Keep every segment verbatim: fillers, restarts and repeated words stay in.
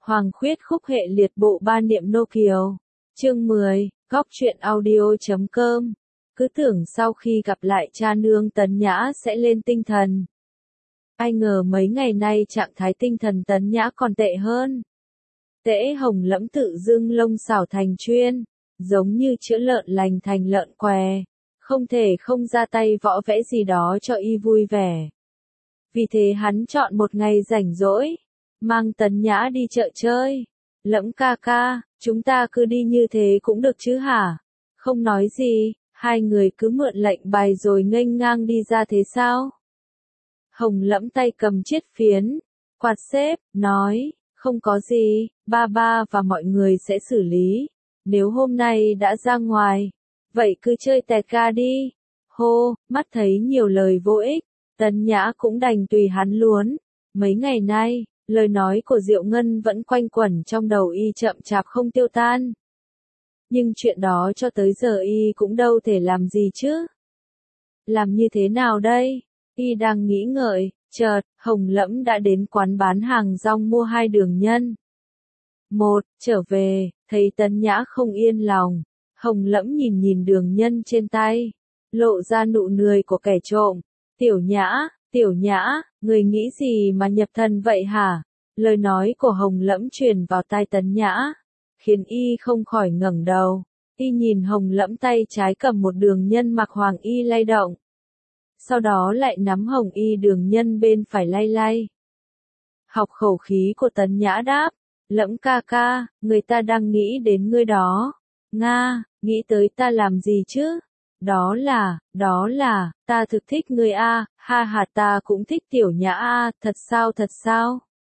Hoàng khuyết khúc hệ liệt bộ ba niệm nô kiều. Chương mười, góc truyện audio chấm com. Cứ tưởng sau khi gặp lại cha nương Tấn Nhã sẽ lên tinh thần. Ai ngờ mấy ngày nay trạng thái tinh thần Tấn Nhã còn tệ hơn. Tễ Hồng Lẫm tự dưng lông xảo thành chuyên, giống như chữa lợn lành thành lợn què, không thể không ra tay võ vẽ gì đó cho y vui vẻ. Vì thế hắn chọn một ngày rảnh rỗi, mang Tấn Nhã đi chợ chơi. Lẫm ca ca, chúng ta cứ đi như thế cũng được chứ hả? Không nói gì, hai người cứ mượn lệnh bài rồi nghênh ngang đi ra thế sao? Hồng Lẫm tay cầm chiếc phiến, quạt xếp, nói, không có gì, ba ba và mọi người sẽ xử lý. Nếu hôm nay đã ra ngoài, vậy cứ chơi tẹt ga đi. Hô, mắt thấy nhiều lời vô ích, Tấn Nhã cũng đành tùy hắn luốn. Mấy ngày nay, lời nói của Diệu Ngân vẫn quanh quẩn trong đầu y chậm chạp không tiêu tan. Nhưng chuyện đó cho tới giờ y cũng đâu thể làm gì chứ. Làm như thế nào đây? Y đang nghĩ ngợi, chợt, Hồng Lẫm đã đến quán bán hàng rong mua hai đường nhân. Một, trở về, thấy Tấn Nhã không yên lòng. Hồng Lẫm nhìn nhìn đường nhân trên tay, lộ ra nụ cười của kẻ trộm. Tiểu Nhã, Tiểu Nhã, người nghĩ gì mà nhập thần vậy hả? Lời nói của Hồng Lẫm truyền vào tai Tấn Nhã, khiến y không khỏi ngẩng đầu. Y nhìn Hồng Lẫm tay trái cầm một đường nhân mặc hoàng y lay động. Sau đó lại nắm hồng y đường nhân bên phải lay lay. Học khẩu khí của Tấn Nhã đáp, Lẫm ca ca, người ta đang nghĩ đến ngươi đó. Nga, nghĩ tới ta làm gì chứ? Đó là, đó là, ta thực thích ngươi a, ha ha ta cũng thích Tiểu Nhã a, thật sao thật sao?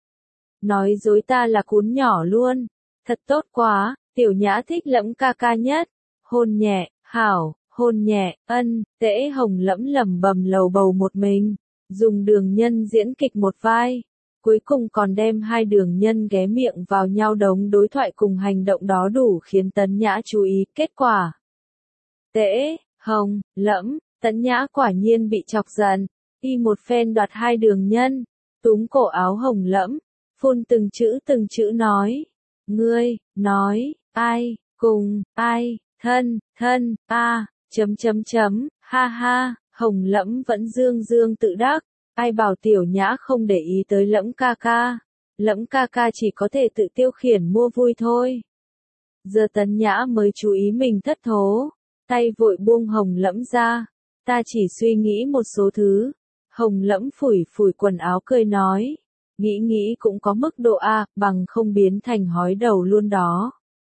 Nói dối ta là cún nhỏ luôn, thật tốt quá, Tiểu Nhã thích Lẫm ca ca nhất. Hôn nhẹ, hảo, hôn nhẹ, ân, Tễ Hồng Lẫm lẩm bẩm lầu bầu một mình, dùng đường nhân diễn kịch một vai. Cuối cùng còn đem hai đường nhân ghé miệng vào nhau đống đối thoại cùng hành động đó đủ khiến Tấn Nhã chú ý. Kết quả, Tễ Hồng Lẫm, Tấn Nhã quả nhiên bị chọc giận, y một phen đoạt hai đường nhân, túm cổ áo Hồng Lẫm, phun từng chữ từng chữ nói, ngươi, nói, ai, cùng, ai, thân, thân, a, chấm chấm chấm, ha ha, Hồng Lẫm vẫn dương dương tự đắc. Ai bảo Tiểu Nhã không để ý tới Lẫm ca ca, Lẫm ca ca chỉ có thể tự tiêu khiển mua vui thôi. Giờ Tấn Nhã mới chú ý mình thất thố, tay vội buông Hồng Lẫm ra, ta chỉ suy nghĩ một số thứ. Hồng Lẫm phủi phủi quần áo cười nói, nghĩ nghĩ cũng có mức độ a, bằng không biến thành hói đầu luôn đó.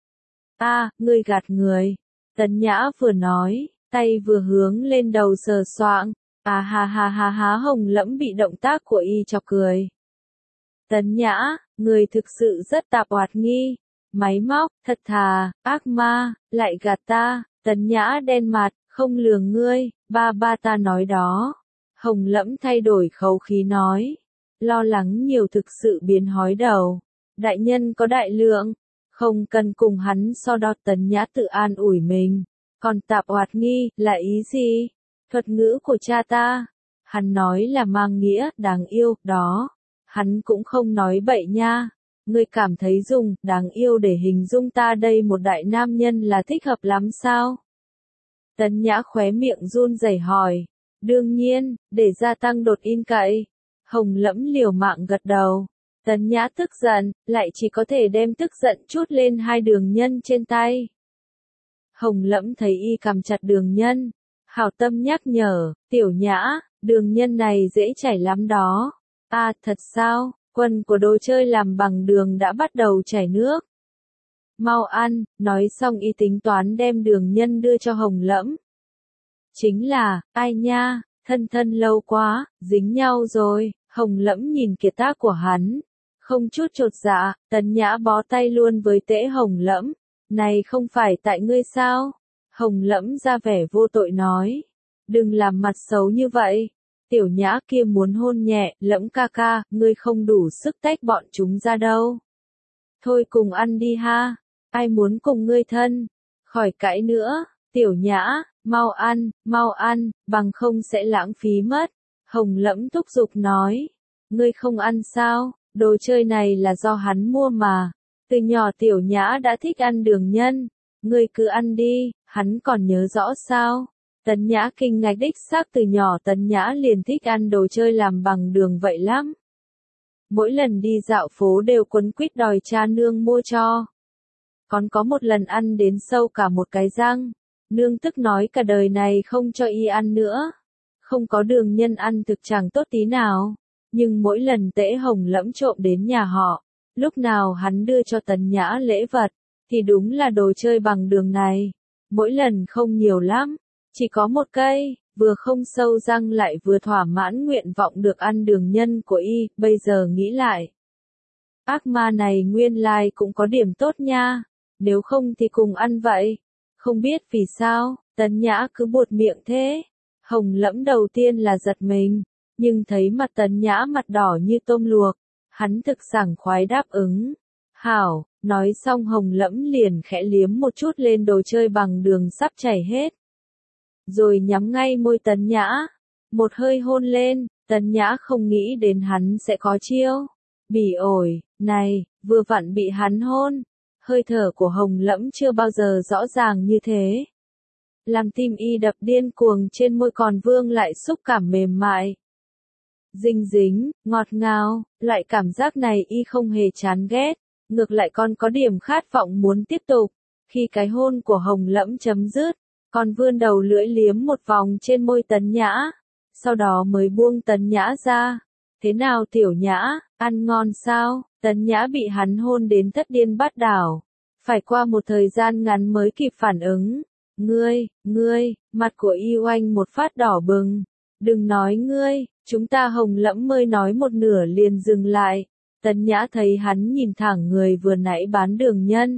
A, ngươi gạt người. Tấn Nhã vừa nói, tay vừa hướng lên đầu sờ soạng. À ha ha ha ha, Hồng Lẫm bị động tác của y chọc cười. Tấn Nhã, người thực sự rất tạp oạt nghi, máy móc, thật thà, ác ma, lại gạt ta. Tấn Nhã đen mặt, không lường ngươi, ba ba ta nói đó. Hồng Lẫm thay đổi khẩu khí nói, lo lắng nhiều thực sự biến hói đầu. Đại nhân có đại lượng, không cần cùng hắn so đo. Tấn Nhã tự an ủi mình, còn tạp oạt nghi, là ý gì? Thuật ngữ của cha ta, hắn nói là mang nghĩa, đáng yêu, đó. Hắn cũng không nói bậy nha. Ngươi cảm thấy dùng, đáng yêu để hình dung ta đây một đại nam nhân là thích hợp lắm sao? Tấn Nhã khóe miệng run rẩy hỏi. Đương nhiên, để gia tăng đột in cậy. Hồng Lẫm liều mạng gật đầu. Tấn Nhã tức giận, lại chỉ có thể đem tức giận chút lên hai đường nhân trên tay. Hồng Lẫm thấy y cầm chặt đường nhân, hảo tâm nhắc nhở, Tiểu Nhã, đường nhân này dễ chảy lắm đó. À, thật sao? Quần của đồ chơi làm bằng đường đã bắt đầu chảy nước. Mau ăn, nói xong y tính toán đem đường nhân đưa cho Hồng Lẫm. Chính là, ai nha, thân thân lâu quá, dính nhau rồi. Hồng Lẫm nhìn kiệt tác của hắn, không chút chột dạ. Tấn Nhã bó tay luôn với Tễ Hồng Lẫm. Này không phải tại ngươi sao? Hồng Lẫm ra vẻ vô tội nói, đừng làm mặt xấu như vậy. Tiểu Nhã kia muốn hôn nhẹ, Lẫm ca ca, ngươi không đủ sức tách bọn chúng ra đâu. Thôi cùng ăn đi ha, ai muốn cùng ngươi thân, khỏi cãi nữa. Tiểu Nhã, mau ăn, mau ăn, bằng không sẽ lãng phí mất. Hồng Lẫm thúc giục nói, ngươi không ăn sao, Đồ chơi này là do hắn mua mà. Từ nhỏ Tiểu Nhã đã thích ăn đường nhân. Ngươi cứ ăn đi, hắn còn nhớ rõ sao? Tấn Nhã kinh ngạc, đích xác từ nhỏ Tấn Nhã liền thích ăn đồ chơi làm bằng đường vậy lắm. Mỗi lần đi dạo phố đều quấn quýt đòi cha nương mua cho. Còn có một lần ăn đến sâu cả một cái răng. Nương tức nói cả đời này không cho y ăn nữa. Không có đường nhân ăn thực chẳng tốt tí nào. Nhưng mỗi lần Tễ Hồng Lẫm trộm đến nhà họ, lúc nào hắn đưa cho Tấn Nhã lễ vật, thì đúng là đồ chơi bằng đường này. Mỗi lần không nhiều lắm, chỉ có một cây, vừa không sâu răng lại vừa thỏa mãn nguyện vọng được ăn đường nhân của y. Bây giờ nghĩ lại, ác ma này nguyên lai cũng có điểm tốt nha, nếu không thì cùng ăn vậy. Không biết vì sao, Tấn Nhã cứ buột miệng thế. Hồng Lẫm đầu tiên là giật mình, nhưng thấy mặt Tấn Nhã mặt đỏ như tôm luộc, hắn thực sảng khoái đáp ứng. Hảo, nói xong Hồng Lẫm liền khẽ liếm một chút lên đồ chơi bằng đường sắp chảy hết. Rồi nhắm ngay môi Tấn Nhã, một hơi hôn lên. Tấn Nhã không nghĩ đến hắn sẽ có chiêu. Bỉ ổi, này, vừa vặn bị hắn hôn. Hơi thở của Hồng Lẫm chưa bao giờ rõ ràng như thế. Làm tim y đập điên cuồng, trên môi còn vương lại xúc cảm mềm mại. Dinh dính, ngọt ngào, loại cảm giác này y không hề chán ghét, ngược lại còn có điểm khát vọng muốn tiếp tục. Khi cái hôn của Hồng Lẫm chấm dứt, còn vươn đầu lưỡi liếm một vòng trên môi Tấn Nhã, sau đó mới buông Tấn Nhã ra. Thế nào Tiểu Nhã, ăn ngon sao? Tấn Nhã bị hắn hôn đến thất điên bát đảo, phải qua một thời gian ngắn mới kịp phản ứng. Ngươi, ngươi, mặt của y oanh một phát đỏ bừng. Đừng nói ngươi, chúng ta. Hồng Lẫm mới nói một nửa liền dừng lại. Tấn Nhã thấy hắn nhìn thẳng người vừa nãy bán đường nhân.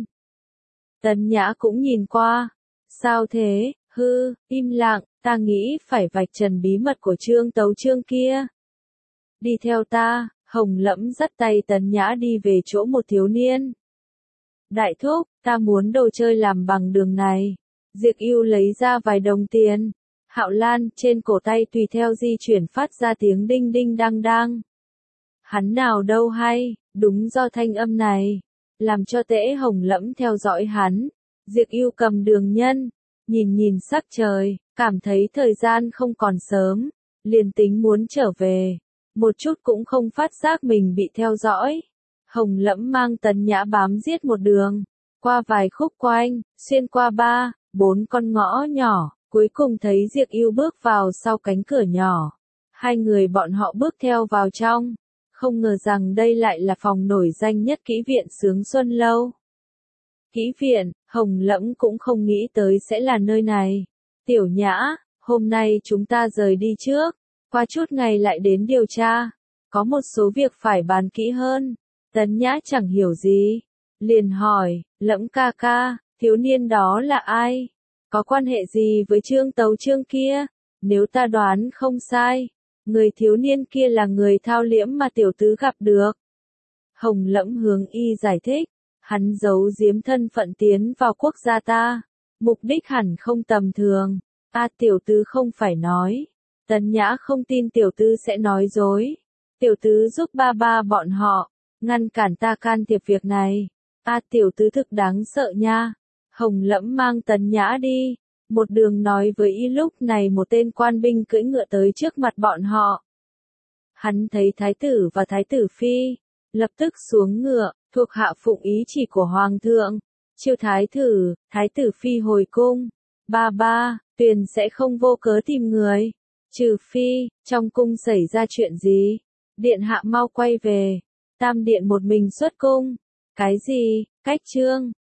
Tấn Nhã cũng nhìn qua. Sao thế, hư, im lặng, ta nghĩ phải vạch trần bí mật của Trương Tấu Trương kia. Đi theo ta. Hồng Lẫm dắt tay Tấn Nhã đi về chỗ một thiếu niên. Đại thúc, ta muốn đồ chơi làm bằng đường này. Diệp Ưu lấy ra vài đồng tiền. Hạo Lan trên cổ tay tùy theo di chuyển phát ra tiếng đinh đinh đang đang. Hắn nào đâu hay, đúng do thanh âm này, làm cho Tễ Hồng Lẫm theo dõi hắn. Diệp Ưu cầm đường nhân, nhìn nhìn sắc trời, cảm thấy thời gian không còn sớm, liền tính muốn trở về. Một chút cũng không phát giác mình bị theo dõi. Hồng Lẫm mang Tấn Nhã bám giết một đường, qua vài khúc quanh, xuyên qua ba, bốn con ngõ nhỏ, cuối cùng thấy Diệp Ưu bước vào sau cánh cửa nhỏ. Hai người bọn họ bước theo vào trong, không ngờ rằng đây lại là phòng nổi danh nhất Kỹ viện Sướng Xuân Lâu. Kỹ viện, Hồng Lẫm cũng không nghĩ tới sẽ là nơi này. Tiểu Nhã, hôm nay chúng ta rời đi trước, qua chút ngày lại đến điều tra. Có một số việc phải bàn kỹ hơn. Tấn Nhã chẳng hiểu gì, liền hỏi, Lẫm ca ca, thiếu niên đó là ai? Có quan hệ gì với Trương Tấu Trương kia? Nếu ta đoán không sai, người thiếu niên kia là người Thao Liễm mà tiểu tứ gặp được. Hồng Lẫm hướng y giải thích, hắn giấu giếm thân phận tiến vào quốc gia ta, mục đích hẳn không tầm thường. A à, tiểu tứ không phải nói. Tấn Nhã không tin tiểu tứ sẽ nói dối. Tiểu tứ giúp ba ba bọn họ, ngăn cản ta can thiệp việc này. A à, tiểu tứ thực đáng sợ nha. Hồng Lẫm mang Tấn Nhã đi, một đường nói với y. Lúc này một tên quan binh cưỡi ngựa tới trước mặt bọn họ. Hắn thấy thái tử và thái tử phi, lập tức xuống ngựa, thuộc hạ phụng ý chỉ của hoàng thượng, chiêu thái tử, thái tử phi hồi cung. Ba ba, Tuyền sẽ không vô cớ tìm người, trừ phi trong cung xảy ra chuyện gì. Điện hạ mau quay về. Tam điện một mình xuất cung. Cái gì? Cách trương,